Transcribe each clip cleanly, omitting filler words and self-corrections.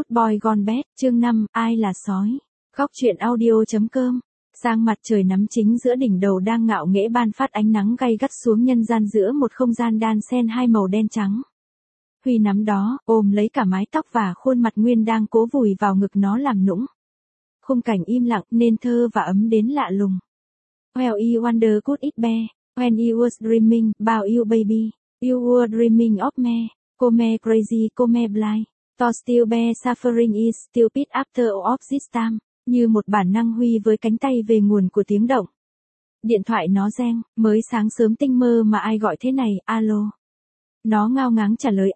Good Boy Gone Bad, chương 5, ai là sói? Góc truyện audio.com. Sang mặt trời nắm chính giữa đỉnh đầu đang ngạo nghễ ban phát ánh nắng gay gắt xuống nhân gian giữa một không gian đan xen hai màu đen trắng. Huy nắm đó, ôm lấy cả mái tóc và khuôn mặt Nguyên đang cố vùi vào ngực nó làm nũng. Khung cảnh im lặng, nên thơ và ấm đến lạ lùng. Well you wonder could it be, when you was dreaming about you baby, you were dreaming of me, come crazy come blind, to still be suffering is stupid after all of this time. Như một bản năng Huy với cánh tay về nguồn của tiếng động. Điện thoại nó reng, mới sáng sớm tinh mơ mà ai gọi thế này, alo. Nó ngao ngáng trả lời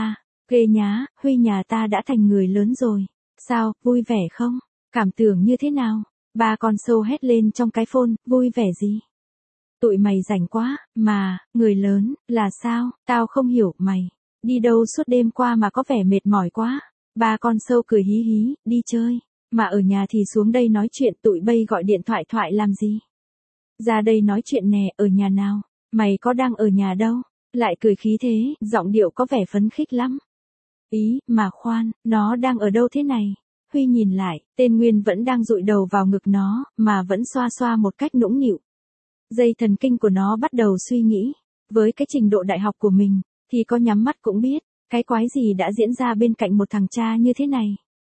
ghê nhá, Huy nhà ta đã thành người lớn rồi. Sao, vui vẻ không? Cảm tưởng như thế nào? Ba con sâu hét lên trong cái phone, vui vẻ gì? Tụi mày rảnh quá, mà, người lớn, là sao, tao không hiểu mày. Đi đâu suốt đêm qua mà có vẻ mệt mỏi quá. Ba con sâu cười hí hí, đi chơi. Mà ở nhà thì xuống đây nói chuyện, tụi bay gọi điện thoại làm gì? Ra đây nói chuyện nè, ở nhà nào? Mày có đang ở nhà đâu? Lại cười khí thế, giọng điệu có vẻ phấn khích lắm. Ý, mà khoan, nó đang ở đâu thế này? Huy nhìn lại, tên Nguyên vẫn đang dụi đầu vào ngực nó, mà vẫn xoa xoa một cách nũng nịu. Dây thần kinh của nó bắt đầu suy nghĩ. Với cái trình độ đại học của mình, thì có nhắm mắt cũng biết, cái quái gì đã diễn ra bên cạnh một thằng cha như thế này.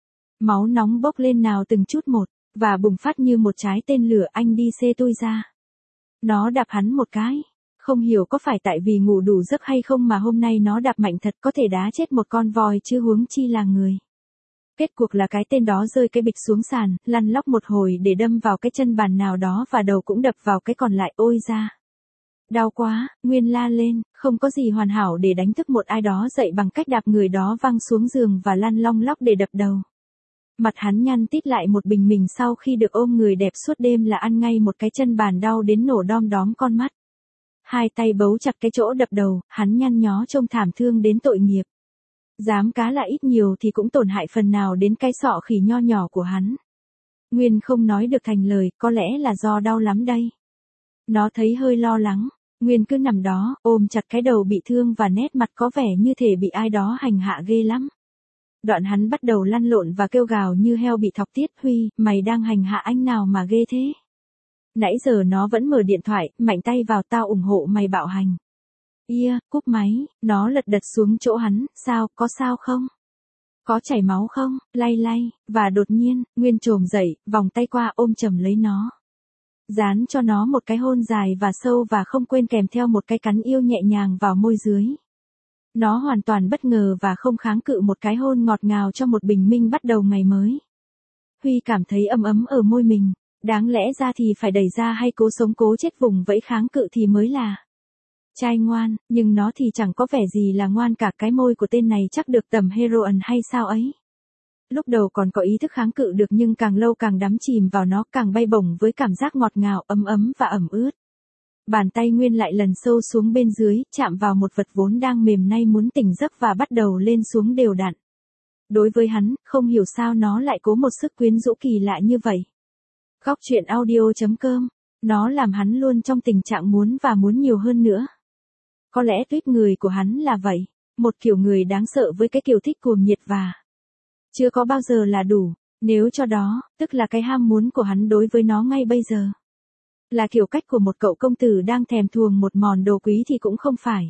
Máu nóng bốc lên nào từng chút một, và bùng phát như một trái tên lửa. Anh đi xê tôi ra. Nó đạp hắn một cái. Không hiểu có phải tại vì ngủ đủ giấc hay không mà hôm nay nó đạp mạnh thật, có thể đá chết một con voi chứ huống chi là người. Kết cuộc là cái tên đó rơi cái bịch xuống sàn, lăn lóc một hồi để đâm vào cái chân bàn nào đó và đầu cũng đập vào cái còn lại. Ôi da! Đau quá, Nguyên la lên, không có gì hoàn hảo để đánh thức một ai đó dậy bằng cách đạp người đó văng xuống giường và lăn long lóc để đập đầu. Mặt hắn nhăn tít lại một bình mình sau khi được ôm người đẹp suốt đêm là ăn ngay một cái chân bàn đau đến nổ đom đóm con mắt. Hai tay bấu chặt cái chỗ đập đầu, hắn nhăn nhó trông thảm thương đến tội nghiệp. Dám cá là ít nhiều thì cũng tổn hại phần nào đến cái sọ khỉ nho nhỏ của hắn. Nguyên không nói được thành lời, có lẽ là do đau lắm đây. Nó thấy hơi lo lắng, Nguyên cứ nằm đó, ôm chặt cái đầu bị thương và nét mặt có vẻ như thể bị ai đó hành hạ ghê lắm. Đoạn hắn bắt đầu lăn lộn và kêu gào như heo bị thọc tiết. Huy, mày đang hành hạ anh nào mà ghê thế? Nãy giờ nó vẫn mở điện thoại, mạnh tay vào tao ủng hộ mày bạo hành. Cúp máy, nó lật đật xuống chỗ hắn, sao, có sao không? Có chảy máu không? Lay, và đột nhiên, Nguyên trồm dậy, vòng tay qua ôm chầm lấy nó. Dán cho nó một cái hôn dài và sâu và không quên kèm theo một cái cắn yêu nhẹ nhàng vào môi dưới. Nó hoàn toàn bất ngờ và không kháng cự một cái hôn ngọt ngào cho một bình minh bắt đầu ngày mới. Huy cảm thấy ấm ấm ở môi mình, đáng lẽ ra thì phải đẩy ra hay cố sống cố chết vùng vẫy kháng cự thì mới là trai ngoan, nhưng nó thì chẳng có vẻ gì là ngoan cả. Cái môi của tên này chắc được tầm heroin hay sao ấy. Lúc đầu còn có ý thức kháng cự được nhưng càng lâu càng đắm chìm vào nó, càng bay bổng với cảm giác ngọt ngào, ấm ấm và ẩm ướt. Bàn tay Nguyên lại lần sâu xuống bên dưới, chạm vào một vật vốn đang mềm nay muốn tỉnh giấc và bắt đầu lên xuống đều đặn. Đối với hắn, không hiểu sao nó lại có một sức quyến rũ kỳ lạ như vậy. Góc truyện audio.com, nó làm hắn luôn trong tình trạng muốn và muốn nhiều hơn nữa. Có lẽ tuyết người của hắn là vậy, một kiểu người đáng sợ với cái kiểu thích cuồng nhiệt và chưa có bao giờ là đủ, nếu cho đó, tức là cái ham muốn của hắn đối với nó ngay bây giờ. Là kiểu cách của một cậu công tử đang thèm thuồng một món đồ quý thì cũng không phải.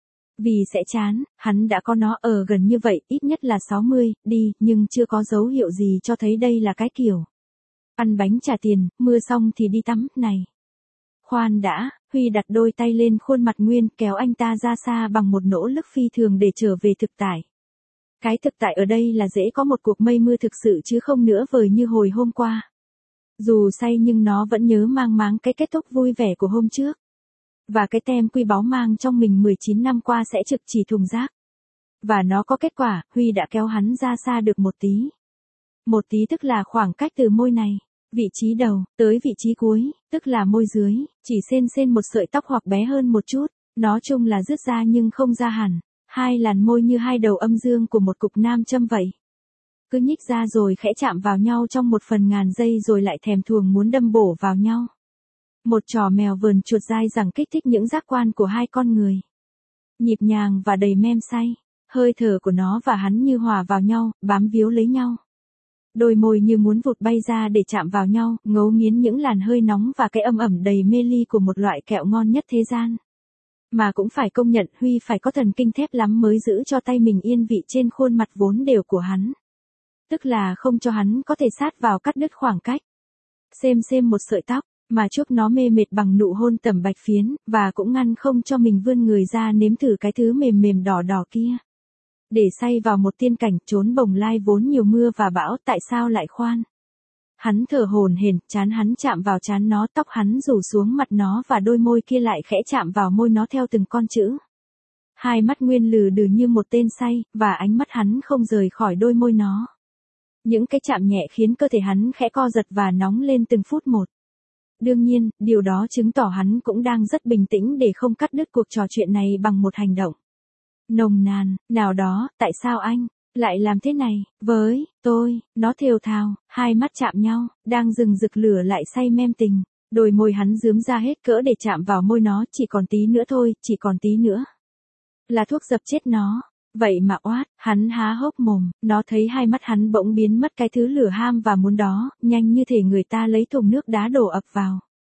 Vì sẽ chán, hắn đã có nó ở gần như vậy, ít nhất là 60, đi, nhưng chưa có dấu hiệu gì cho thấy đây là cái kiểu ăn bánh trả tiền, mưa xong thì đi tắm, này. Khoan đã, Huy đặt đôi tay lên khuôn mặt Nguyên, kéo anh ta ra xa bằng một nỗ lực phi thường để trở về thực tại. Cái thực tại ở đây là dễ có một cuộc mây mưa thực sự chứ không nữa vời như hồi hôm qua. Dù say nhưng nó vẫn nhớ mang máng cái kết thúc vui vẻ của hôm trước. Và cái tem quy báu mang trong mình 19 năm qua sẽ trực chỉ thùng rác. Và nó có kết quả, Huy đã kéo hắn ra xa được một tí. Một tí tức là khoảng cách từ môi này, vị trí đầu, tới vị trí cuối, tức là môi dưới, chỉ xên một sợi tóc hoặc bé hơn một chút. Nói chung là rứt ra nhưng không ra hẳn. Hai làn môi như hai đầu âm dương của một cục nam châm vậy. Cứ nhích ra rồi khẽ chạm vào nhau trong một phần ngàn giây rồi lại thèm thuồng muốn đâm bổ vào nhau. Một trò mèo vờn chuột dai rằng kích thích những giác quan của hai con người. Nhịp nhàng và đầy mem say. hơi thở của nó và hắn như hòa vào nhau, bám víu lấy nhau. Đôi môi như muốn vụt bay ra để chạm vào nhau, ngấu nghiến những làn hơi nóng và cái âm ẩm đầy mê ly của một loại kẹo ngon nhất thế gian. Mà cũng phải công nhận Huy phải có thần kinh thép lắm mới giữ cho tay mình yên vị trên khuôn mặt vốn đều của hắn. Tức là không cho hắn có thể sát vào cắt đứt khoảng cách. Xem một sợi tóc, mà chuốc nó mê mệt bằng nụ hôn tẩm bạch phiến, và cũng ngăn không cho mình vươn người ra nếm thử cái thứ mềm mềm đỏ đỏ kia. Để say vào một tiên cảnh trốn bồng lai vốn nhiều mưa và bão, tại sao lại khoan. Hắn thở hổn hển, trán hắn chạm vào trán nó, tóc hắn rủ xuống mặt nó và đôi môi kia lại khẽ chạm vào môi nó theo từng con chữ. Hai mắt Nguyên lừ đừ như một tên say, và ánh mắt hắn không rời khỏi đôi môi nó. Những cái chạm nhẹ khiến cơ thể hắn khẽ co giật và nóng lên từng phút một. Đương nhiên, điều đó chứng tỏ hắn cũng đang rất bình tĩnh để không cắt đứt cuộc trò chuyện này bằng một hành động nồng nàn nào đó. Tại sao anh lại làm thế này với tôi? Nó thều thào, hai mắt chạm nhau, đang rừng rực lửa lại say mem tình. Đôi môi hắn rướm ra hết cỡ để chạm vào môi nó, chỉ còn tí nữa thôi, chỉ còn tí nữa. Là thuốc dập chết nó. Vậy mà oát, hắn há hốc mồm, nó thấy hai mắt hắn bỗng biến mất cái thứ lửa ham và muốn đó, nhanh như thể người ta lấy thùng nước đá đổ ập vào.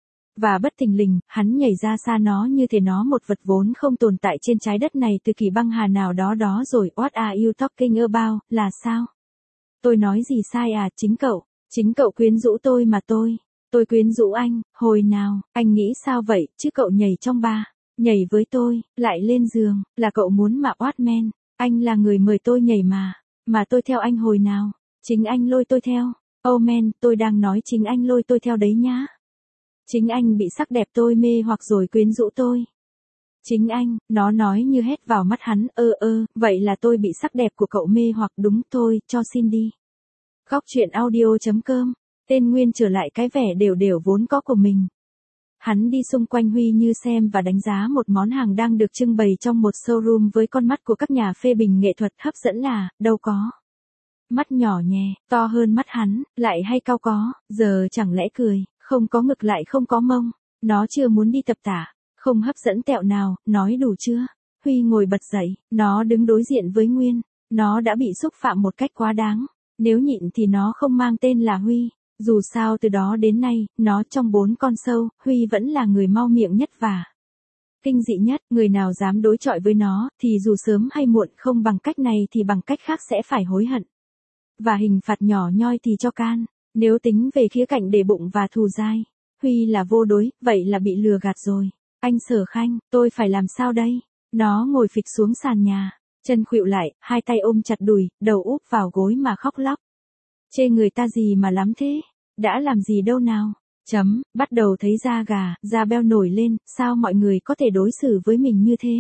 Và bất thình lình, hắn nhảy ra xa nó như thể nó một vật vốn không tồn tại trên trái đất này từ kỳ băng hà nào đó rồi. What are you talking about, là sao? Tôi nói gì sai à? Chính cậu quyến rũ tôi mà tôi quyến rũ anh, hồi nào, anh nghĩ sao vậy, chứ cậu nhảy trong ba, nhảy với tôi, lại lên giường, là cậu muốn mà oát men, anh là người mời tôi nhảy mà tôi theo anh hồi nào, chính anh lôi tôi theo, oh man, tôi đang nói chính anh lôi tôi theo đấy nhá. Chính anh bị sắc đẹp tôi mê hoặc rồi quyến rũ tôi. Chính anh, nó nói như hét vào mắt hắn, vậy là tôi bị sắc đẹp của cậu mê hoặc đúng thôi, cho xin đi. Góc truyện audio.com, tên Nguyên trở lại cái vẻ đều vốn có của mình. Hắn đi xung quanh Huy như xem và đánh giá một món hàng đang được trưng bày trong một showroom với con mắt của các nhà phê bình nghệ thuật hấp dẫn là, đâu có. Mắt nhỏ nhè, to hơn mắt hắn, lại hay cao có, giờ chẳng lẽ cười, không có ngực lại không có mông, nó chưa muốn đi tập tả, không hấp dẫn tẹo nào, nói đủ chưa? Huy ngồi bật dậy, nó đứng đối diện với Nguyên, nó đã bị xúc phạm một cách quá đáng, nếu nhịn thì nó không mang tên là Huy. Dù sao từ đó đến nay, nó trong 4 con sâu, Huy vẫn là người mau miệng nhất và kinh dị nhất, người nào dám đối chọi với nó, thì dù sớm hay muộn không bằng cách này thì bằng cách khác sẽ phải hối hận. Và hình phạt nhỏ nhoi thì cho can, nếu tính về khía cạnh để bụng và thù dai, Huy là vô đối, vậy là bị lừa gạt rồi. Anh Sở Khanh, tôi phải làm sao đây? Nó ngồi phịch xuống sàn nhà, chân khuỵu lại, hai tay ôm chặt đùi, đầu úp vào gối mà khóc lóc. Chê người ta gì mà lắm thế? Đã làm gì đâu nào? Bắt đầu thấy da gà, da beo nổi lên, sao mọi người có thể đối xử với mình như thế?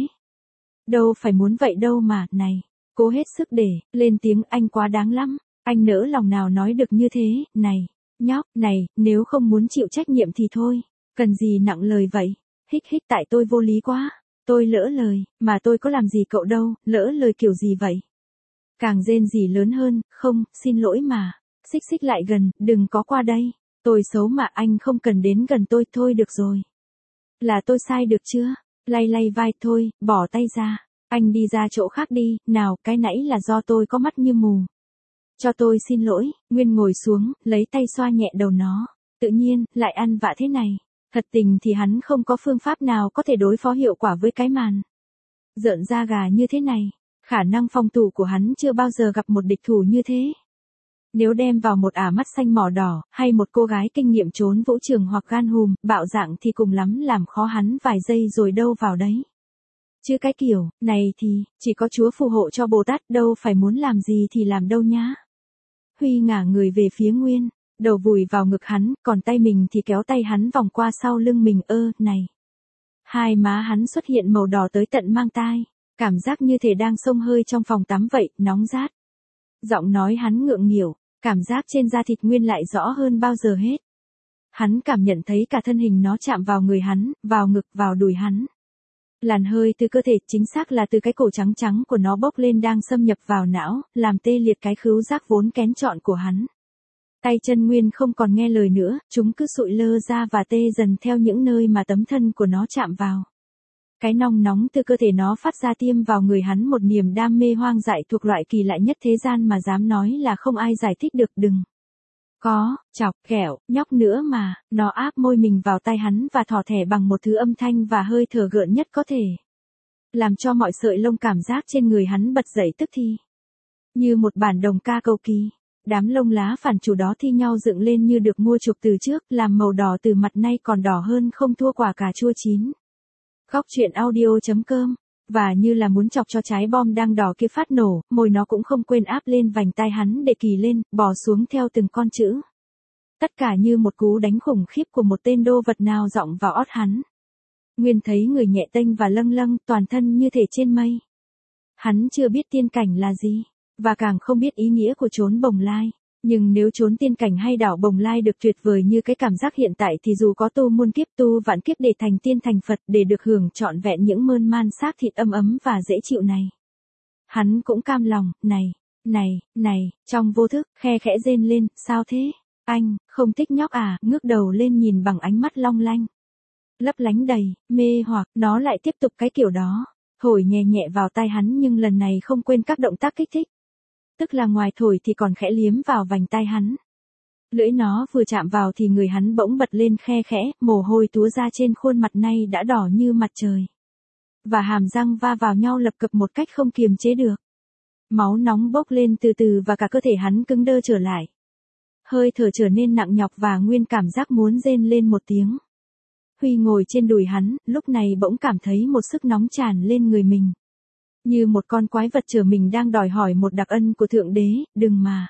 Đâu phải muốn vậy đâu mà, này, cố hết sức để, lên tiếng anh quá đáng lắm, anh nỡ lòng nào nói được như thế, này, nhóc, này, nếu không muốn chịu trách nhiệm thì thôi, cần gì nặng lời vậy? Hích tại tôi vô lý quá, tôi lỡ lời, mà tôi có làm gì cậu đâu, lỡ lời kiểu gì vậy? Càng rên rỉ lớn hơn, không, xin lỗi mà. Xích lại gần, đừng có qua đây. Tôi xấu mà anh không cần đến gần tôi, thôi được rồi. Là tôi sai được chưa? Lay vai thôi, bỏ tay ra. Anh đi ra chỗ khác đi, nào, cái nãy là do tôi có mắt như mù. Cho tôi xin lỗi, Nguyên ngồi xuống, lấy tay xoa nhẹ đầu nó. Tự nhiên, lại ăn vạ thế này. Thật tình thì hắn không có phương pháp nào có thể đối phó hiệu quả với cái màn rợn da gà như thế này. Khả năng phòng thủ của hắn chưa bao giờ gặp một địch thủ như thế. Nếu đem vào một ả mắt xanh mỏ đỏ, hay một cô gái kinh nghiệm trốn vũ trường hoặc gan hùm, bạo dạn thì cùng lắm làm khó hắn vài giây rồi đâu vào đấy. Chứ cái kiểu, này thì, chỉ có Chúa phù hộ cho Bồ Tát, đâu phải muốn làm gì thì làm đâu nhá. Huy ngả người về phía Nguyên, đầu vùi vào ngực hắn, còn tay mình thì kéo tay hắn vòng qua sau lưng mình, này. Hai má hắn xuất hiện màu đỏ tới tận mang tai, cảm giác như thể đang xông hơi trong phòng tắm vậy, nóng rát. Giọng nói hắn ngượng nghỉu, cảm giác trên da thịt Nguyên lại rõ hơn bao giờ hết. Hắn cảm nhận thấy cả thân hình nó chạm vào người hắn, vào ngực, vào đùi hắn. Làn hơi từ cơ thể, chính xác là từ cái cổ trắng trắng của nó bốc lên đang xâm nhập vào não, làm tê liệt cái khứu giác vốn kén chọn của hắn. Tay chân Nguyên không còn nghe lời nữa, chúng cứ sụi lơ ra và tê dần theo những nơi mà tấm thân của nó chạm vào. Cái nong nóng từ cơ thể nó phát ra tiêm vào người hắn một niềm đam mê hoang dại thuộc loại kỳ lạ nhất thế gian mà dám nói là không ai giải thích được. Đừng có chọc ghẹo nhóc nữa mà. Nó áp môi mình vào tai hắn và thỏ thẻ bằng một thứ âm thanh và hơi thở gợn nhất có thể, làm cho mọi sợi lông cảm giác trên người hắn bật dậy tức thì. Như một bản đồng ca cầu kỳ, đám lông lá phản chủ đó thi nhau dựng lên như được mua chuộc từ trước, làm màu đỏ từ mặt nay còn đỏ hơn không thua quả cà chua chín. Góc truyện audio.com. Và như là muốn chọc cho trái bom đang đỏ kia phát nổ, môi nó cũng không quên áp lên vành tai hắn để kỳ lên, bò xuống theo từng con chữ. Tất cả như một cú đánh khủng khiếp của một tên đô vật nào giọng vào ót hắn. Nguyên thấy người nhẹ tênh và lâng lâng, toàn thân như thể trên mây. Hắn chưa biết tiên cảnh là gì, và càng không biết ý nghĩa của chốn Bồng Lai. Nhưng nếu chốn tiên cảnh hay đảo Bồng Lai được tuyệt vời như cái cảm giác hiện tại thì dù có tu muôn kiếp tu vạn kiếp để thành tiên thành Phật, để được hưởng trọn vẹn những mơn man xác thịt ấm ấm và dễ chịu này, hắn cũng cam lòng. Này, trong vô thức, khe khẽ rên lên, sao thế? Anh, không thích nhóc à? Ngước đầu lên nhìn bằng ánh mắt long lanh, lấp lánh đầy mê hoặc, nó lại tiếp tục cái kiểu đó, thổi nhẹ nhẹ vào tai hắn nhưng lần này không quên các động tác kích thích. Tức là ngoài thổi thì còn khẽ liếm vào vành tai hắn. Lưỡi nó vừa chạm vào thì người hắn bỗng bật lên khe khẽ, mồ hôi túa ra trên khuôn mặt nay đã đỏ như mặt trời. Và hàm răng va vào nhau lập cập một cách không kiềm chế được. Máu nóng bốc lên từ từ và cả cơ thể hắn cứng đơ trở lại. Hơi thở trở nên nặng nhọc và Nguyên cảm giác muốn rên lên một tiếng. Huy ngồi trên đùi hắn, lúc này bỗng cảm thấy một sức nóng tràn lên người mình. Như một con quái vật trở mình đang đòi hỏi một đặc ân của Thượng Đế. Đừng mà.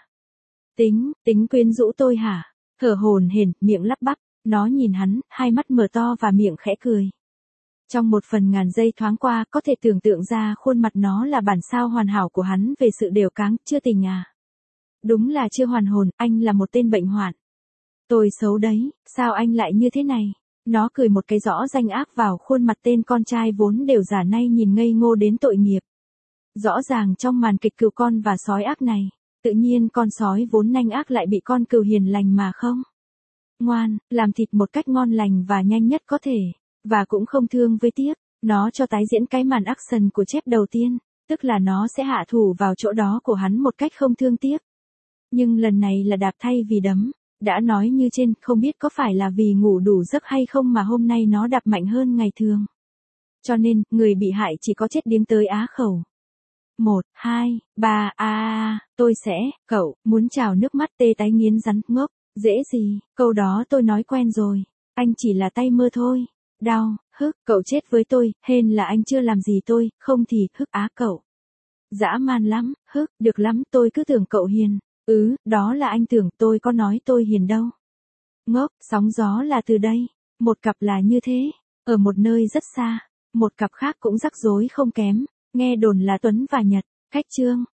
Tính quyến rũ tôi hả? Thở hổn hển, miệng lắp bắp. Nó nhìn hắn, hai mắt mở to và miệng khẽ cười. Trong một phần ngàn giây thoáng qua, có thể tưởng tượng ra khuôn mặt nó là bản sao hoàn hảo của hắn về sự đều cáng. Chưa tình à? Đúng là chưa hoàn hồn, anh là một tên bệnh hoạn. Tôi xấu đấy, sao anh lại như thế này? Nó cười một cái rõ danh ác vào khuôn mặt tên con trai vốn đều giả nay nhìn ngây ngô đến tội nghiệp. Rõ ràng trong màn kịch cừu con và sói ác này, tự nhiên con sói vốn nanh ác lại bị con cừu hiền lành mà không ngoan, làm thịt một cách ngon lành và nhanh nhất có thể, và cũng không thương với tiếc. Nó cho tái diễn cái màn action của chép đầu tiên, tức là nó sẽ hạ thủ vào chỗ đó của hắn một cách không thương tiếc. Nhưng lần này là đạp thay vì đấm. Đã nói như trên, không biết có phải là vì ngủ đủ giấc hay không mà hôm nay nó đạp mạnh hơn ngày thường. Cho nên, người bị hại chỉ có chết điếng tới á khẩu. 1, 2, 3, tôi sẽ, cậu, muốn trào nước mắt tê tái nghiến rắn, ngốc, dễ gì, câu đó tôi nói quen rồi, anh chỉ là tay mơ thôi, đau, cậu chết với tôi, hên là anh chưa làm gì tôi, không thì, cậu. Dã man lắm, được lắm, tôi cứ tưởng cậu hiền. Đó là anh tưởng, tôi có nói tôi hiền đâu. Ngốc, sóng gió là từ đây. Một cặp là như thế, ở một nơi rất xa. Một cặp khác cũng rắc rối không kém, nghe đồn là Tuấn và Nhật. Cách chương.